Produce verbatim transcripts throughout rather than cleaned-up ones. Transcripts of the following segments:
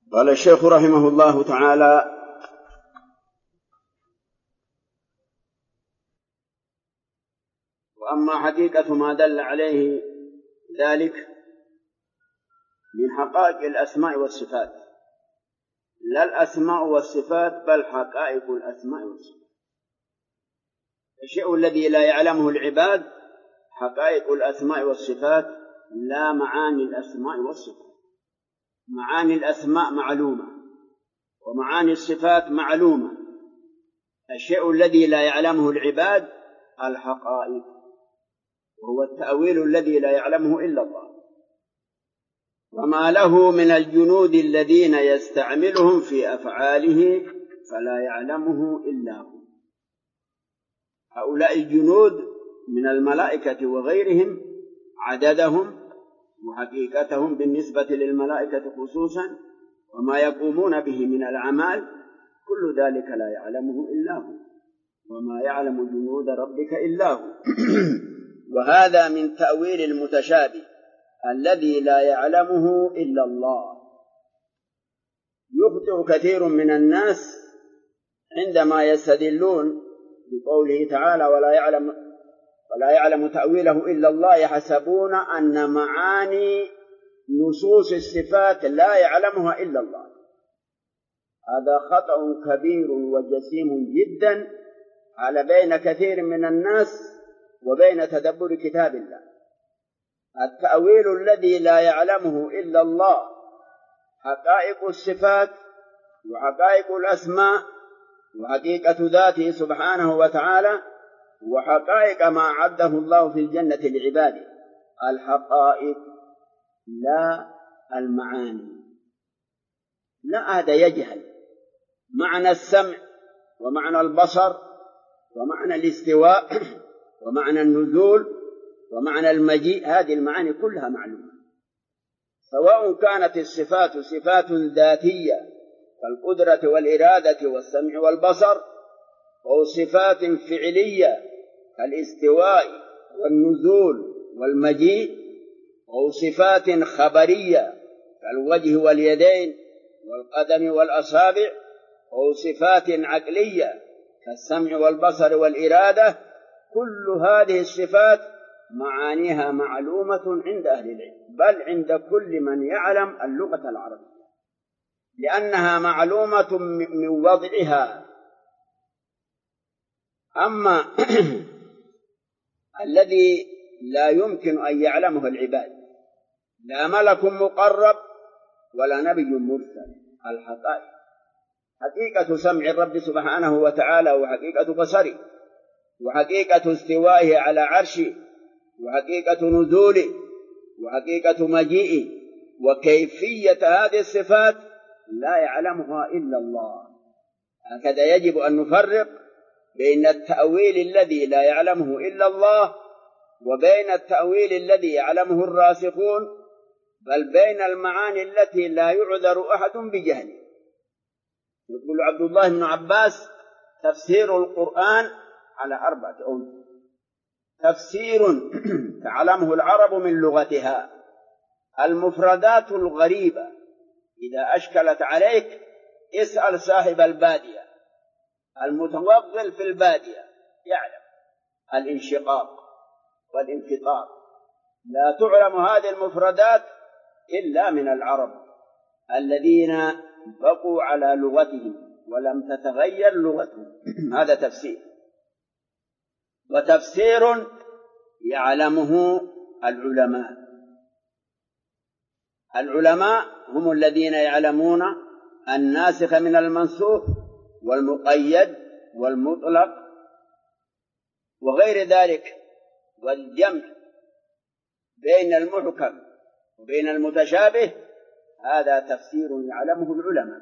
قال الشيخ رحمه الله تعالى: وأما حقيقة ما دل عليه ذلك من حقائق الأسماء والصفات، لا الأسماء والصفات بل حقائق الأسماء والصفات. الشيء الذي لا يعلمه العباد حقائق الأسماء والصفات، لا معاني الأسماء والصفات. معاني الأسماء معلومة ومعاني الصفات معلومة. الشيء الذي لا يعلمه العباد الحقائق، وهو التأويل الذي لا يعلمه إلا الله. وما له من الجنود الذين يستعملهم في أفعاله فلا يعلمه إلا هو. هؤلاء الجنود من الملائكة وغيرهم عددهم وحقيقتهم بالنسبة للملائكة خصوصا، وما يقومون به من الأعمال، كل ذلك لا يعلمه إلا هو. وما يعلم جنود ربك إلا هو. وهذا من تأويل المتشابه الذي لا يعلمه إلا الله. يخطئ كثير من الناس عندما يستدلون بقوله تعالى: ولا يعلم ولا يعلم تأويله إلا الله، يحسبون أن معاني نصوص الصفات لا يعلمها إلا الله. هذا خطأ كبير وجسيم جدا على بين كثير من الناس وبين تدبر كتاب الله. التأويل الذي لا يعلمه إلا الله حقائق الصفات وحقائق الأسماء وحقيقة ذاته سبحانه وتعالى، وحقائق ما عده الله في الجنة لعباده. الحقائق لا المعاني. لا، هذا يجهل معنى السمع ومعنى البصر ومعنى الاستواء ومعنى النزول ومعنى المجيء. هذه المعاني كلها معلومة، سواء كانت الصفات صفات ذاتية كالقدرة والإرادة والسمع والبصر، أو صفات فعلية كالاستواء والنزول والمجيء، أو صفات خبرية كالوجه واليدين والقدم والأصابع، أو صفات عقلية كالسمع والبصر والإرادة. كل هذه الصفات معانيها معلومة عند أهل العلم، بل عند كل من يعلم اللغة العربية، لأنها معلومة من وضعها. أما الذي لا يمكن أن يعلمه العباد، لا ملك مقرب ولا نبي مرسل. الحقائق حقيقة سمع الرب سبحانه وتعالى، وحقيقة بصره، وحقيقة استوائه على عرشه، وحقيقة نزوله، وحقيقة مجيئه، وكيفية هذه الصفات لا يعلمها إلا الله. هكذا يجب أن نفرق بين التأويل الذي لا يعلمه إلا الله وبين التأويل الذي يعلمه الراسخون، بل بين المعاني التي لا يعذر أحد بجهله. يقول عبد الله بن عباس: تفسير القرآن على أربعة أوجه. تفسير تعلمه العرب من لغتها، المفردات الغريبة إذا أشكلت عليك اسأل صاحب البادية، المتوغل في البادية يعلم. الانشقاق والانفطار لا تعلم هذه المفردات إلا من العرب الذين بقوا على لغتهم ولم تتغير لغتهم. هذا تفسير. وتفسير يعلمه العلماء. العلماء هم الذين يعلمون الناسخ من المنسوخ والمقيد والمطلق وغير ذلك، والجمع بين المحكم وبين المتشابه. هذا تفسير يعلمه العلماء.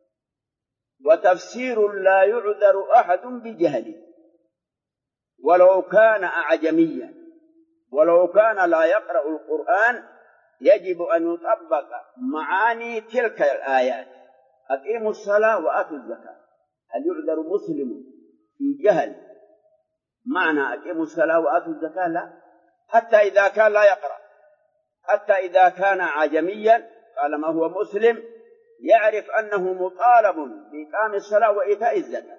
وتفسير لا يعذر أحد بجهله، ولو كان أعجميا، ولو كان لا يقرأ القرآن، يجب أن يطبق معاني تلك الآيات. أقيموا الصلاة وآتوا الزكاة. هل يعذر مسلم في جهل معنى أقيموا الصلاة وآتوا الزكاة؟ لا، حتى إذا كان لا يقرأ، حتى إذا كان عجميا قال ما هو مسلم، يعرف أنه مطالب بإقام الصلاة وإيتاء الزكاة،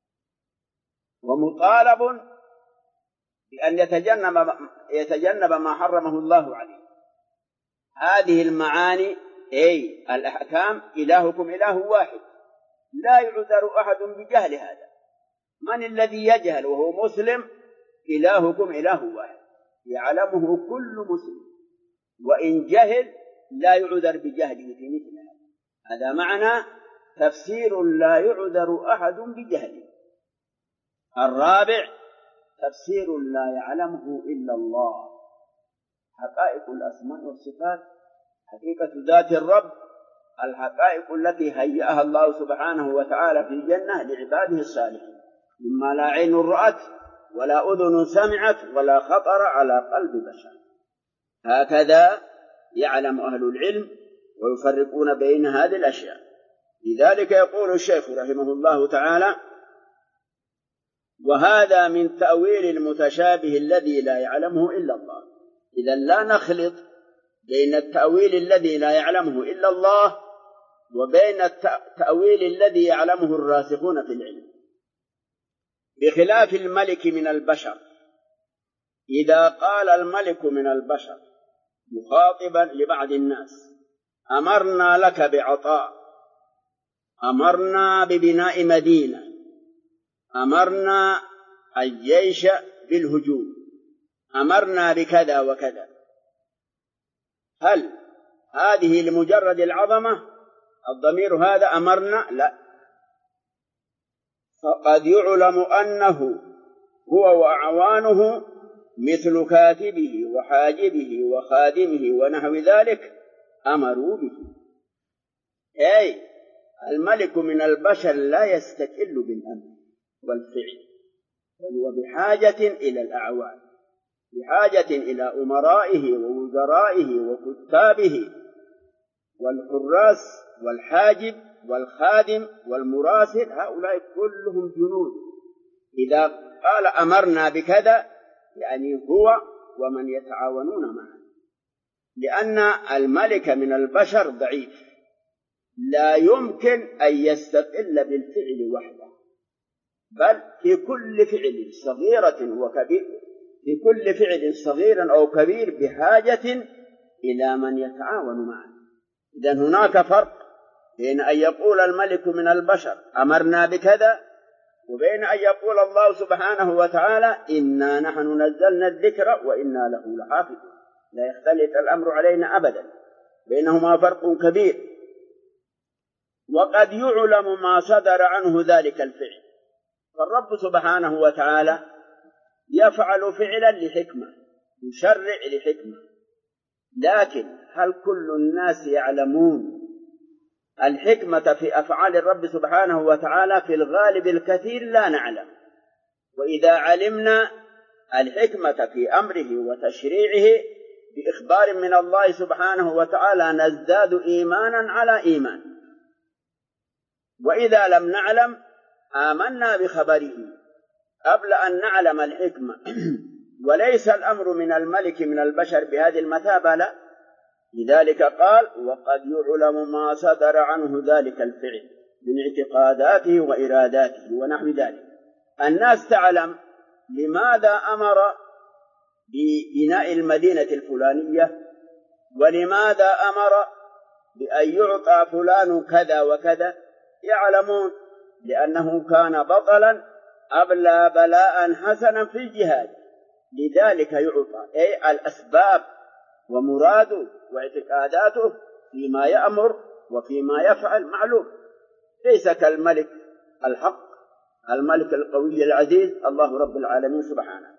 ومطالب بأن يتجنب يتجنب ما حرمه الله عليه. هذه المعاني أي الأحكام. إلهكم إله واحد، لا يعذر أحد بجهل هذا. من الذي يجهل وهو مسلم؟ إلهكم إله واحد، يعلمه كل مسلم، وإن جهل لا يعذر بجهله في مثل هذا. هذا معنى تفسير لا يعذر أحد بجهله. الرابع تفسير لا يعلمه إلا الله. حقائق الأسماء والصفات، حقيقة ذات الرب، الحقائق التي هيأها الله سبحانه وتعالى في الجنة لعباده الصالحين، مما لا عين رأت ولا أذن سمعت ولا خطر على قلب بشر. هكذا يعلم أهل العلم ويفرقون بين هذه الأشياء. لذلك يقول الشيخ رحمه الله تعالى: وهذا من تأويل المتشابه الذي لا يعلمه إلا الله. إذا لا نخلط بين التأويل الذي لا يعلمه إلا الله وبين التأويل الذي يعلمه الراسخون في العلم. بخلاف الملك من البشر، إذا قال الملك من البشر مخاطبا لبعض الناس: أمرنا لك بعطاء، أمرنا ببناء مدينة، أمرنا الجيش بالهجوم، أمرنا بكذا وكذا، هل هذه لمجرد العظمة الضمير هذا أمرنا؟ لا، فقد يعلم أنه هو وأعوانه مثل كاتبه وحاجبه وخادمه ونحو ذلك أمروا به. أي الملك من البشر لا يستقل بالأمر والفعل، بل هو بحاجة إلى الأعوان، بحاجة إلى أمرائه ووزرائه وكتابه والحراس والحاجب والخادم والمراسل، هؤلاء كلهم جنود. إذا قال أمرنا بكذا يعني هو ومن يتعاونون معه، لأن الملك من البشر ضعيف، لا يمكن أن يستقل بالفعل وحده، بل في كل فعل صغيرة وكبير في كل فعل صغير أو كبير بحاجة إلى من يتعاون معه. إذن هناك فرق بين أن يقول الملك من البشر أمرنا بكذا، وبين أن يقول الله سبحانه وتعالى إنا نحن نزلنا الذكر وإنا له لحافظون. لا يختلط الأمر علينا أبدا، بينهما فرق كبير. وقد يعلم ما صدر عنه ذلك الفعل، فالرب سبحانه وتعالى يفعل فعلا لحكمة، يشرع لحكمة، لكن هل كل الناس يعلمون الحكمة في أفعال الرب سبحانه وتعالى؟ في الغالب الكثير لا نعلم. وإذا علمنا الحكمة في أمره وتشريعه بإخبار من الله سبحانه وتعالى نزداد إيمانا على إيمان، وإذا لم نعلم آمنا بخبره قبل أن نعلم الحكمة. وليس الأمر من الملك من البشر بهذه المثابة، لا. لذلك قال وقد يعلم ما صدر عنه ذلك الفعل من اعتقاداته وإراداته ونحو ذلك. الناس تعلم لماذا أمر ببناء المدينة الفلانية، ولماذا أمر بأن يعطى فلان كذا وكذا، يعلمون لأنه كان بطلا أبلى بلاء حسنا في الجهاد، لذلك يعطى. أي الأسباب ومراده واعتقاداته فيما يأمر وفيما يفعل معلوم، ليس كالملك الحق الملك القوي العزيز الله رب العالمين سبحانه.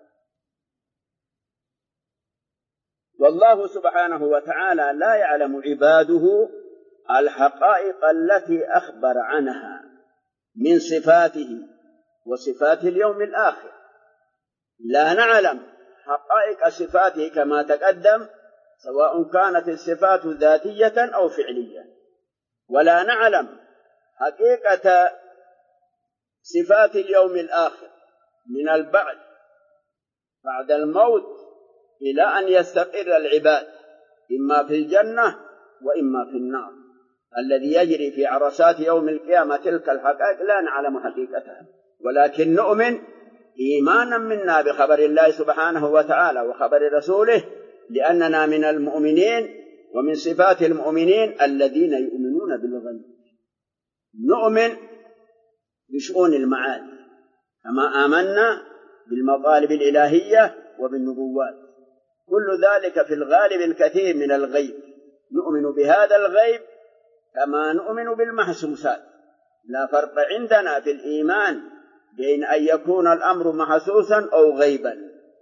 والله سبحانه وتعالى لا يعلم عباده الحقائق التي أخبر عنها من صفاته وصفات اليوم الآخر. لا نعلم حقائق صفاته كما تقدم، سواء كانت الصفات ذاتية أو فعلية، ولا نعلم حقيقة صفات اليوم الآخر من البعث بعد الموت إلى أن يستقر العباد إما في الجنة وإما في النار. الذي يجري في عرصات يوم القيامة، تلك الحقائق لا نعلم حقيقتها، ولكن نؤمن إيمانا منا بخبر الله سبحانه وتعالى وخبر رسوله، لأننا من المؤمنين، ومن صفات المؤمنين الذين يؤمنون بالغيب. نؤمن بشؤون المعاد كما آمنا بالمطالب الإلهية وبالنبوات، كل ذلك في الغالب الكثير من الغيب. نؤمن بهذا الغيب كما نؤمن بالمحسوسات. لا فرق عندنا في الإيمان بين أن يكون الأمر محسوسا أو غيبا.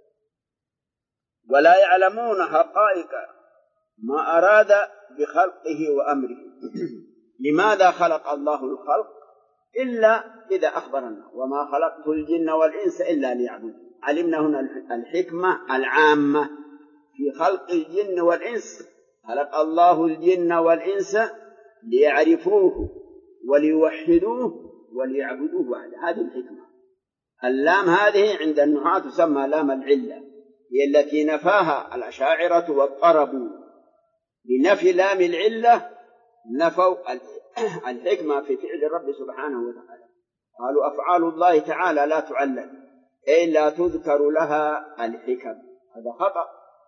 ولا يعلمون حقائق ما أراد بخلقه وأمره. لماذا خلق الله الخلق إلا إذا أخبرنا وما خلقت الجن والإنس إلا ليعبدون. علمنا هنا الحكمة العامة في خلق الجن والإنس. خلق الله الجن والإنس ليعرفوه وليوحدوه وليعبدوه وحده. هذه الحكمة. اللام هذه عند النحاة تسمى لام العلة، هي التي نفاها الأشاعرة واضطربوا. بنفي لام العلة نفوا الحكمة في فعل الرب سبحانه وتعالى. قالوا أفعال الله تعالى لا تعلل، أي لا تذكر لها الحكم. هذا خطأ.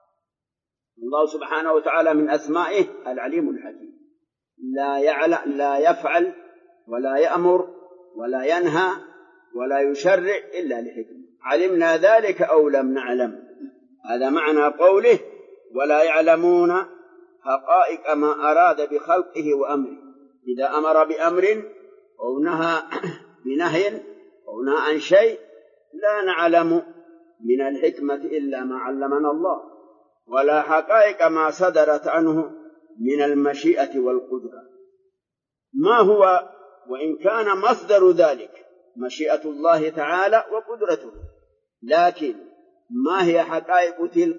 الله سبحانه وتعالى من أسمائه العليم الحكيم، لا يعلم، لا يفعل ولا يأمر ولا ينهى ولا يشرع إلا لحكمة. علمنا ذلك أو لم نعلم. هذا معنى قوله ولا يعلمون حقائق ما أراد بخلقه وأمره. إذا أمر بأمر أو نهى بنهي أو نهى عن شيء لا نعلم من الحكمة إلا ما علمنا الله، ولا حقائق ما صدرت عنه من المشيئة والقدرة. ما هو وإن كان مصدر ذلك مشيئة الله تعالى وقدرته، لكن ما هي حقائق تلك؟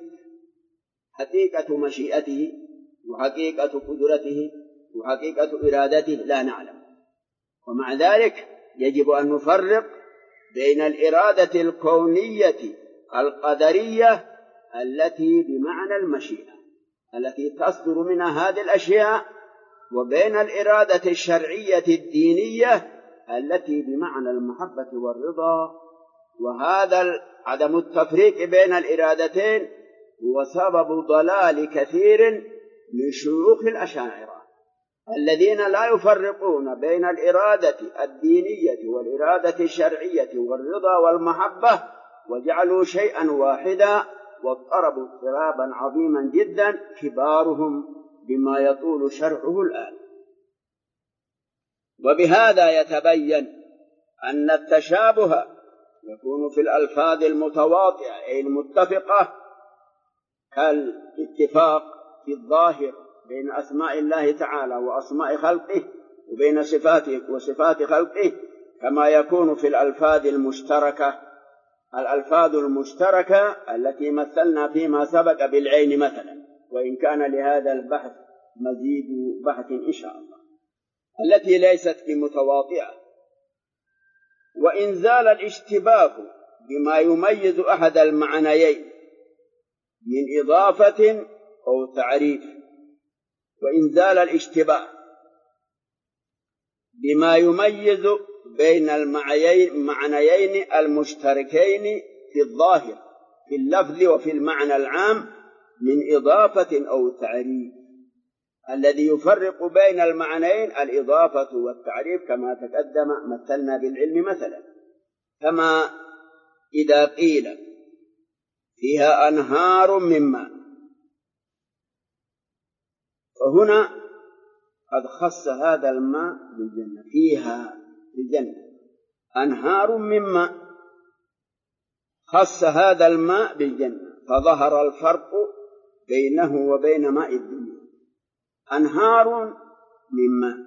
حقيقة مشيئته وحقيقة قدرته وحقيقة إرادته لا نعلم. ومع ذلك يجب أن نفرق بين الإرادة الكونية القدرية التي بمعنى المشيئة التي تصدر منها هذه الأشياء، وبين الإرادة الشرعية الدينية التي بمعنى المحبة والرضا. وهذا عدم التفريق بين الإرادتين هو سبب ضلال كثير من شيوخ الأشاعرة الذين لا يفرقون بين الإرادة الدينية والإرادة الشرعية والرضا والمحبة، وجعلوا شيئا واحدا واضطربوا اضطرابا عظيما جدا، كبارهم بما يطول شرعه الآن. وبهذا يتبين أن التشابه يكون في الألفاظ المتواطئة أي المتفقة، كالاتفاق في الظاهر بين أسماء الله تعالى وأسماء خلقه وبين صفاته وصفات خلقه، كما يكون في الألفاظ المشتركة الألفاظ المشتركة التي مثلنا فيما سبق بالعين مثلا، وإن كان لهذا البحث مزيد بحث إن شاء الله، التي ليست بمتواطئة. وإن زال الاشتباه بما يميز أحد المعنيين من إضافة أو تعريف، وإن زال الاشتباه بما يميز بين المعنيين المشتركين في الظاهر في اللفظ وفي المعنى العام من إضافة أو تعريف. الذي يفرق بين المعنيين الإضافة والتعريف كما تقدم مثلنا بالعلم مثلا، كما إذا قيل فيها أنهار من ماء، فهنا قد خص هذا الماء بالجنة، فيها الجنة أنهار من ماء، خص هذا الماء بالجنة، فظهر الفرق بينه وبين ماء الدنيا. أنهار من ماء،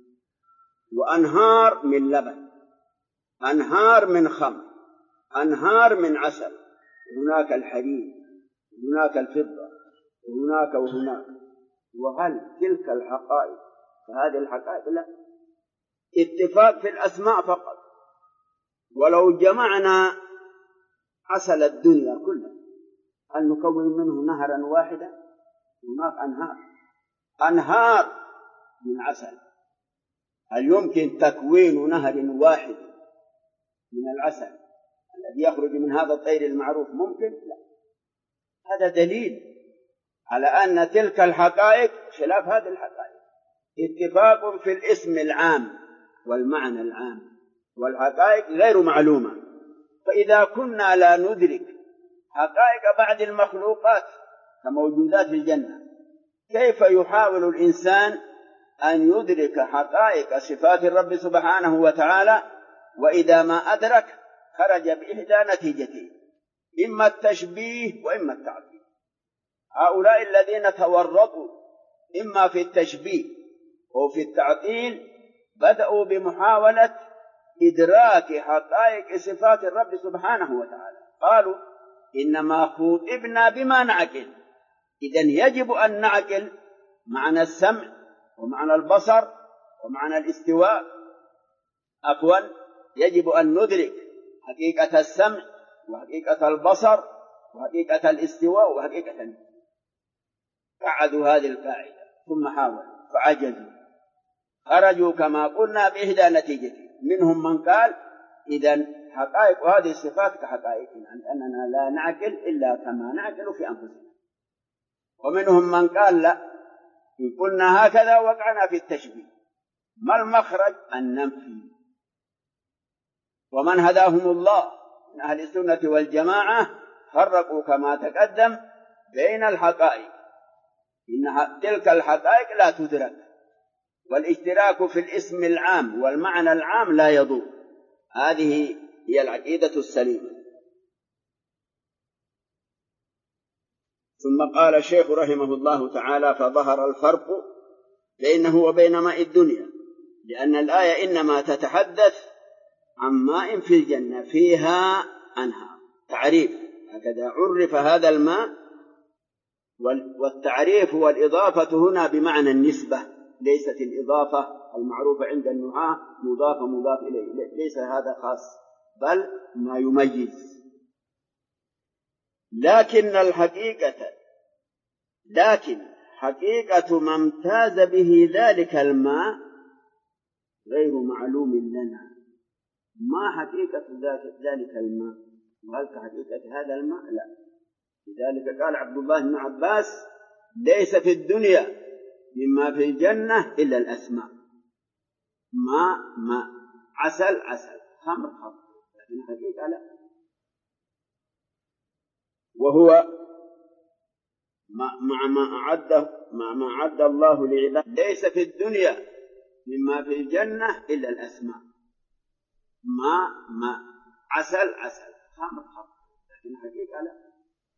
وأنهار من لبن، أنهار من خمر، أنهار من عسل، هناك الحليب، هناك الفضة، وهناك وهناك. وهل تلك الحقائق فهذه الحقائق؟ لا، اتفاق في الأسماء فقط. ولو جمعنا عسل الدنيا كلها هل نكون منه نهرا واحدا؟ هناك أنهار، أنهار من عسل، هل يمكن تكوين نهر واحد من العسل الذي يخرج من هذا الطير المعروف؟ ممكن؟ لا. هذا دليل على أن تلك الحقائق خلاف هذه الحقائق. اتفاق في الاسم العام والمعنى العام، والحقائق غير معلومة. فإذا كنا لا ندرك حقائق بعض المخلوقات كموجودات في الجنة، كيف يحاول الإنسان أن يدرك حقائق صفات الرب سبحانه وتعالى؟ وإذا ما أدرك خرج بإحدى نتيجتين: إما التشبيه وإما التعطيل. هؤلاء الذين تورطوا إما في التشبيه أو في التعطيل بدأوا بمحاولة إدراك حقائق صفات الرب سبحانه وتعالى. قالوا إنما خوطبنا بما نعقل، إذن يجب أن نعقل معنى السمع ومعنى البصر ومعنى الاستواء. عفوا، يجب أن ندرك حقيقة السمع وحقيقة البصر وحقيقة الاستواء وحقيقة الاستواء. قعدوا هذه القاعدة ثم حاولوا فعجزوا، خرجوا كما قلنا بإحدى نتيجتين: منهم من قال إذن حقائق هذه الصفات كحقائقنا، أننا لا نعقل إلا كما نعقل في أنفسنا. ومنهم من قال لا، إن قلنا هكذا وقعنا في التشبيه. ما المخرج؟ أن ننفي. ومن هداهم الله من أهل السنة والجماعة فرقوا كما تقدم بين الحقائق، إن تلك الحقائق لا تدرك، والاشتراك في الاسم العام والمعنى العام لا يضر. هذه هي العقيدة السليمة. ثم قال الشيخ رحمه الله تعالى: فظهر الفرق بينه وبين ماء الدنيا، لأن الآية إنما تتحدث عن ماء في الجنة فيها أنهار. تعريف، هكذا عرف هذا الماء. والتعريف والإضافة هنا بمعنى النسبة، ليست الإضافة المعروفة عند النحاة مضافة مضاف إليه، ليس هذا خاص، بل ما يميز. لكن الحقيقة لكن حقيقة ما امتاز به ذلك الماء غير معلوم لنا. ما حقيقة ذلك الماء؟ وهل كحقيقة هذا الماء؟ لا. لذلك قال عبد الله بن عباس: ليس في الدنيا مما في الجنة إلا الأسماء. ماء ماء، عسل عسل، خمر خمر، لكن الحقيقة لا. وهو مع ما أعده مع ما أعد الله لعباده. ليس في الدنيا مما في الجنة إلا الأسماء. ماء ماء، عسل عسل، خمر خمر، لكن الحقيقة لا.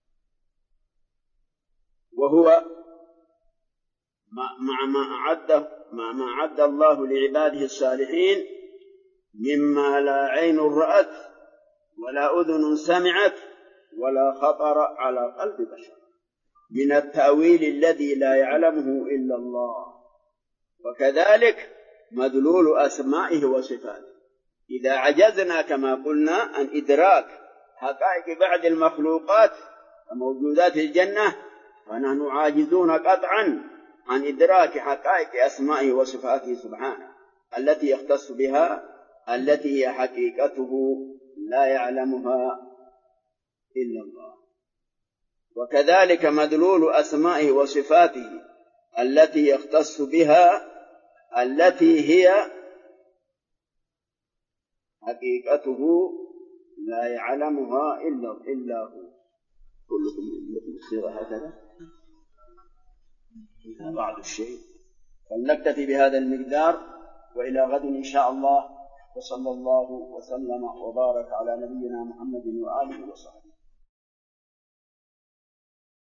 وهو مع ما أعده مع ما أعد الله لعباده الصالحين مما لا عين رأت ولا أذن سمعت ولا خطر على قلب بشر، من التأويل الذي لا يعلمه إلا الله. وكذلك مدلول أسمائه وصفاته. إذا عجزنا كما قلنا عن إدراك حقائق بعض المخلوقات وموجودات الجنة، فنحن عاجزون قطعا عن إدراك حقائق أسمائه وصفاته سبحانه التي يختص بها، التي هي حقيقته لا يعلمها إلا الله. وكذلك مدلول أسمائه وصفاته التي يختص بها، التي هي حقيقته لا يعلمها إلا إلا هو. كلكم يصير هكذا بعض الشيء. فلنكتفي بهذا المقدار، وإلى غد إن شاء الله. وصلى الله وسلم وبارك على نبينا محمد وآله وصحبه.